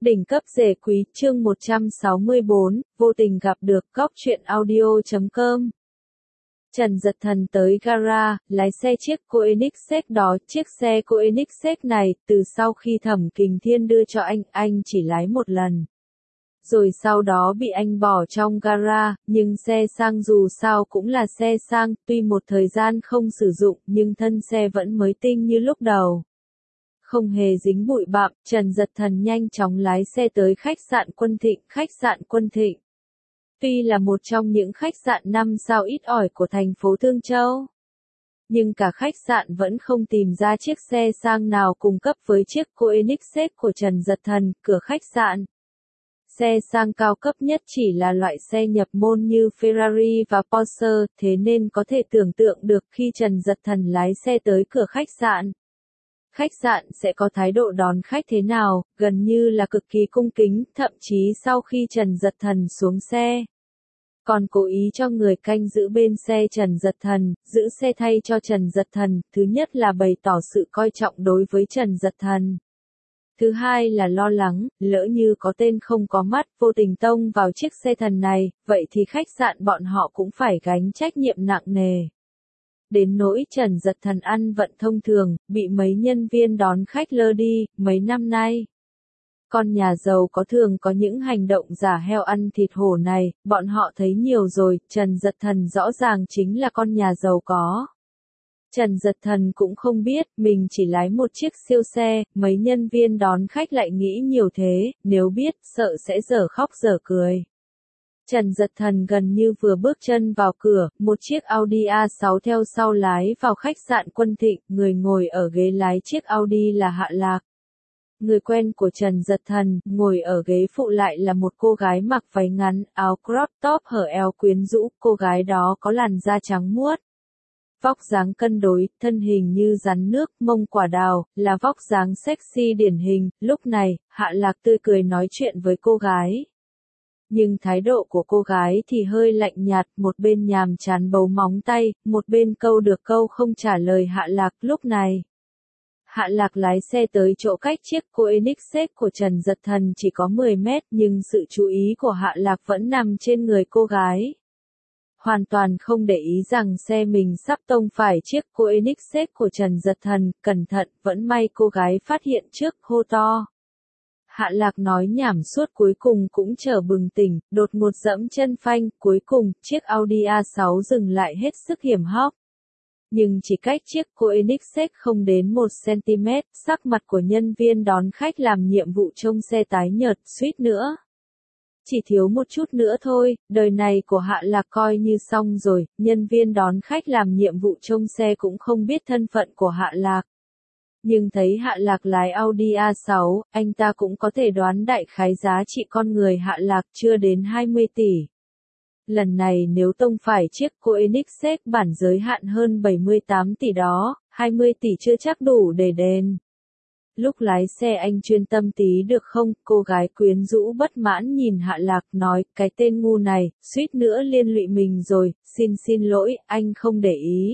Đỉnh cấp rể quý, chương 164, vô tình gặp được, góc truyện audio.com. Trần Dật Thần tới gara, lái xe chiếc Koenigsegg đó. Chiếc xe Koenigsegg này, từ sau khi Thẩm Kình Thiên đưa cho anh chỉ lái một lần. Rồi sau đó bị anh bỏ trong gara, nhưng xe sang dù sao cũng là xe sang, tuy một thời gian không sử dụng, nhưng thân xe vẫn mới tinh như lúc đầu. Không hề dính bụi bặm, Trần Dật Thần nhanh chóng lái xe tới khách sạn Quân Thịnh. Khách sạn Quân Thịnh tuy là một trong những khách sạn 5 sao ít ỏi của thành phố Thương Châu, nhưng cả khách sạn vẫn không tìm ra chiếc xe sang nào cùng cấp với chiếc Koenigsegg của Trần Dật Thần. Cửa khách sạn, xe sang cao cấp nhất chỉ là loại xe nhập môn như Ferrari và Porsche, thế nên có thể tưởng tượng được khi Trần Dật Thần lái xe tới cửa khách sạn sẽ có thái độ đón khách thế nào, gần như là cực kỳ cung kính, thậm chí sau khi Trần Dật Thần xuống xe, còn cố ý cho người canh giữ bên xe Trần Dật Thần, giữ xe thay cho Trần Dật Thần. Thứ nhất là bày tỏ sự coi trọng đối với Trần Dật Thần. Thứ hai là lo lắng, lỡ như có tên không có mắt vô tình tông vào chiếc xe thần này, vậy thì khách sạn bọn họ cũng phải gánh trách nhiệm nặng nề. Đến nỗi Trần Dật Thần ăn vận thông thường, bị mấy nhân viên đón khách lơ đi. Mấy năm nay, con nhà giàu có thường có những hành động giả heo ăn thịt hổ này, bọn họ thấy nhiều rồi. Trần Dật Thần rõ ràng chính là con nhà giàu có. Trần Dật Thần cũng không biết, mình chỉ lái một chiếc siêu xe, mấy nhân viên đón khách lại nghĩ nhiều thế, nếu biết, sợ sẽ dở khóc dở cười. Trần Dật Thần gần như vừa bước chân vào cửa, một chiếc Audi A6 theo sau lái vào khách sạn Quân Thịnh. Người ngồi ở ghế lái chiếc Audi là Hạ Lạc, người quen của Trần Dật Thần. Ngồi ở ghế phụ lại là một cô gái mặc váy ngắn, áo crop top hở eo quyến rũ. Cô gái đó có làn da trắng muốt, vóc dáng cân đối, thân hình như rắn nước, mông quả đào, là vóc dáng sexy điển hình. Lúc này, Hạ Lạc tươi cười nói chuyện với cô gái. Nhưng thái độ của cô gái thì hơi lạnh nhạt, một bên nhàm chán bấu móng tay, một bên câu được câu không trả lời Hạ Lạc. Lúc này, Hạ Lạc lái xe tới chỗ cách chiếc Koenigsegg của Trần Dật Thần chỉ có 10 mét, nhưng sự chú ý của Hạ Lạc vẫn nằm trên người cô gái. Hoàn toàn không để ý rằng xe mình sắp tông phải chiếc Koenigsegg của Trần Dật Thần. Cẩn thận, vẫn may cô gái phát hiện trước, hô to. Hạ Lạc nói nhảm suốt cuối cùng cũng chợt bừng tỉnh, đột ngột giẫm chân phanh. Cuối cùng, chiếc Audi A6 dừng lại hết sức hiểm hóc. Nhưng chỉ cách chiếc Koenigsegg không đến 1 cm, sắc mặt của nhân viên đón khách làm nhiệm vụ trông xe tái nhợt, suýt nữa. Chỉ thiếu một chút nữa thôi, đời này của Hạ Lạc coi như xong rồi. Nhân viên đón khách làm nhiệm vụ trông xe cũng không biết thân phận của Hạ Lạc. Nhưng thấy Hạ Lạc lái Audi A6, anh ta cũng có thể đoán đại khái giá trị con người Hạ Lạc chưa đến 20 tỷ. Lần này nếu tông phải chiếc Koenigsegg bản giới hạn hơn 78 tỷ đó, 20 tỷ chưa chắc đủ để đền. Lúc lái xe anh chuyên tâm tí được không? Cô gái quyến rũ bất mãn nhìn Hạ Lạc nói, cái tên ngu này, suýt nữa liên lụy mình rồi, xin lỗi, anh không để ý.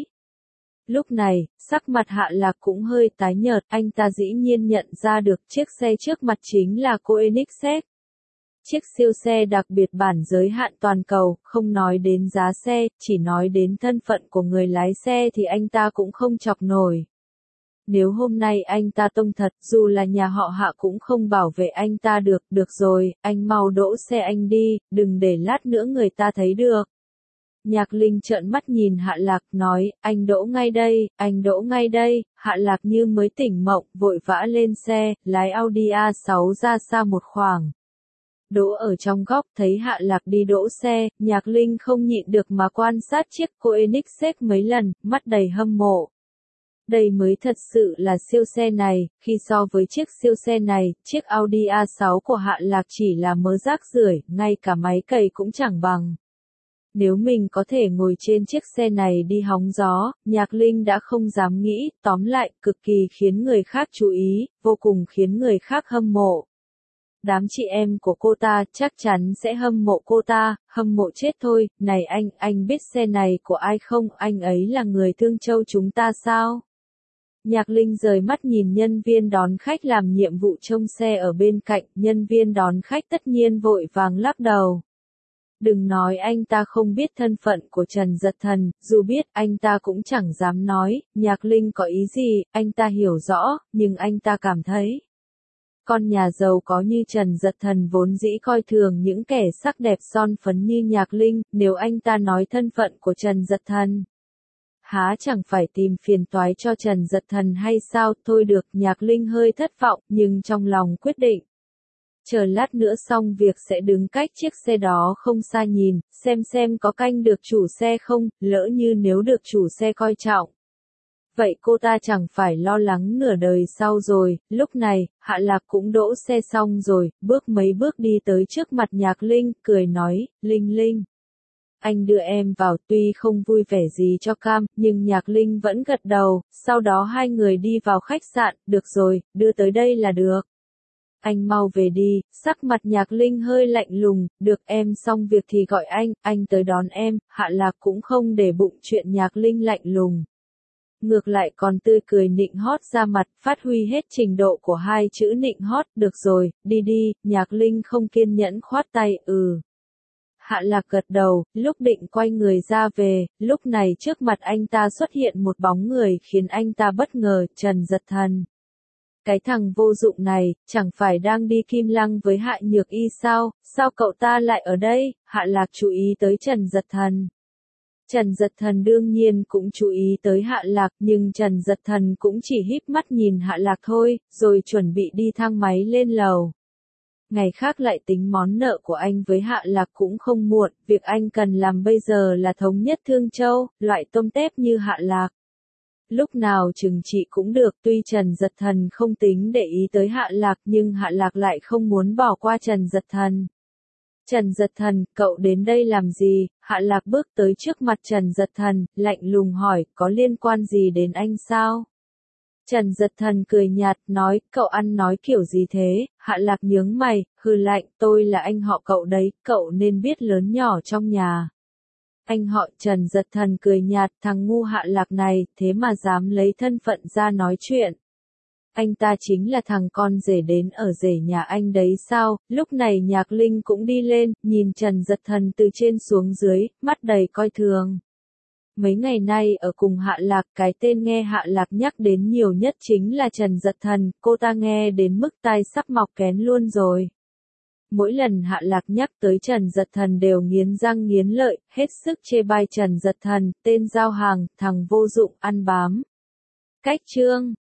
Lúc này, sắc mặt Hạ Lạc cũng hơi tái nhợt, anh ta dĩ nhiên nhận ra được chiếc xe trước mặt chính là Koenigsegg. Chiếc siêu xe đặc biệt bản giới hạn toàn cầu, không nói đến giá xe, chỉ nói đến thân phận của người lái xe thì anh ta cũng không chọc nổi. Nếu hôm nay anh ta tông thật, dù là nhà họ Hạ cũng không bảo vệ anh ta được. Được rồi, anh mau đỗ xe anh đi, đừng để lát nữa người ta thấy được. Nhạc Linh trợn mắt nhìn Hạ Lạc, nói, anh đỗ ngay đây, anh đỗ ngay đây. Hạ Lạc như mới tỉnh mộng, vội vã lên xe, lái Audi A6 ra xa một khoảng. Đỗ ở trong góc, thấy Hạ Lạc đi đỗ xe, Nhạc Linh không nhịn được mà quan sát chiếc Koenigsegg mấy lần, mắt đầy hâm mộ. Đây mới thật sự là siêu xe này. Khi so với chiếc siêu xe này, chiếc Audi A6 của Hạ Lạc chỉ là mớ rác rưởi, ngay cả máy cày cũng chẳng bằng. Nếu mình có thể ngồi trên chiếc xe này đi hóng gió, Nhạc Linh đã không dám nghĩ. Tóm lại, cực kỳ khiến người khác chú ý, vô cùng khiến người khác hâm mộ. Đám chị em của cô ta chắc chắn sẽ hâm mộ cô ta, hâm mộ chết thôi. Này anh biết xe này của ai không? Anh ấy là người Thương Châu chúng ta sao? Nhạc Linh rời mắt nhìn nhân viên đón khách làm nhiệm vụ trông xe ở bên cạnh, nhân viên đón khách tất nhiên vội vàng lắc đầu. Đừng nói anh ta không biết thân phận của Trần Dật Thần, dù biết anh ta cũng chẳng dám nói, Nhạc Linh có ý gì, anh ta hiểu rõ, nhưng anh ta cảm thấy. Con nhà giàu có như Trần Dật Thần vốn dĩ coi thường những kẻ sắc đẹp son phấn như Nhạc Linh, nếu anh ta nói thân phận của Trần Dật Thần. Há chẳng phải tìm phiền toái cho Trần Dật Thần hay sao, thôi được, Nhạc Linh hơi thất vọng, nhưng trong lòng quyết định. Chờ lát nữa xong việc sẽ đứng cách chiếc xe đó không xa nhìn, xem có canh được chủ xe không, lỡ như nếu được chủ xe coi trọng. Vậy cô ta chẳng phải lo lắng nửa đời sau rồi, lúc này, Hạ Lạc cũng đỗ xe xong rồi, bước mấy bước đi tới trước mặt Nhạc Linh, cười nói, Linh Linh. Anh đưa em vào, tuy không vui vẻ gì cho cam, nhưng Nhạc Linh vẫn gật đầu, sau đó hai người đi vào khách sạn, được rồi, đưa tới đây là được. Anh mau về đi, sắc mặt Nhạc Linh hơi lạnh lùng, được em xong việc thì gọi anh tới đón em, Hạ Lạc cũng không để bụng chuyện Nhạc Linh lạnh lùng. Ngược lại còn tươi cười nịnh hót ra mặt, phát huy hết trình độ của hai chữ nịnh hót, được rồi, đi đi, Nhạc Linh không kiên nhẫn khoát tay, Hạ Lạc gật đầu, lúc định quay người ra về, lúc này trước mặt anh ta xuất hiện một bóng người khiến anh ta bất ngờ, Trần Dật Thần. Cái thằng vô dụng này, chẳng phải đang đi Kim Lăng với Hạ Nhược Y sao cậu ta lại ở đây, Hạ Lạc chú ý tới Trần Dật Thần. Trần Dật Thần đương nhiên cũng chú ý tới Hạ Lạc, nhưng Trần Dật Thần cũng chỉ híp mắt nhìn Hạ Lạc thôi, rồi chuẩn bị đi thang máy lên lầu. Ngày khác lại tính món nợ của anh với Hạ Lạc cũng không muộn, việc anh cần làm bây giờ là thống nhất Thương Châu, loại tôm tép như Hạ Lạc. Lúc nào trừng trị cũng được, tuy Trần Dật Thần không tính để ý tới Hạ Lạc nhưng Hạ Lạc lại không muốn bỏ qua Trần Dật Thần. Trần Dật Thần, cậu đến đây làm gì? Hạ Lạc bước tới trước mặt Trần Dật Thần, lạnh lùng hỏi, có liên quan gì đến anh sao? Trần Dật Thần cười nhạt, nói, cậu ăn nói kiểu gì thế? Hạ Lạc nhướng mày, hừ lạnh, tôi là anh họ cậu đấy, cậu nên biết lớn nhỏ trong nhà. Anh họ Trần Dật Thần cười nhạt, thằng ngu Hạ Lạc này, thế mà dám lấy thân phận ra nói chuyện. Anh ta chính là thằng con rể đến ở rể nhà anh đấy sao? Lúc này Nhạc Linh cũng đi lên, nhìn Trần Dật Thần từ trên xuống dưới, mắt đầy coi thường. Mấy ngày nay ở cùng Hạ Lạc, cái tên nghe Hạ Lạc nhắc đến nhiều nhất chính là Trần Dật Thần, cô ta nghe đến mức tai sắp mọc kén luôn rồi. Mỗi lần Hạ Lạc nhắc tới Trần Dật Thần đều nghiến răng nghiến lợi, hết sức chê bai Trần Dật Thần, tên giao hàng, thằng vô dụng, ăn bám. Cách chương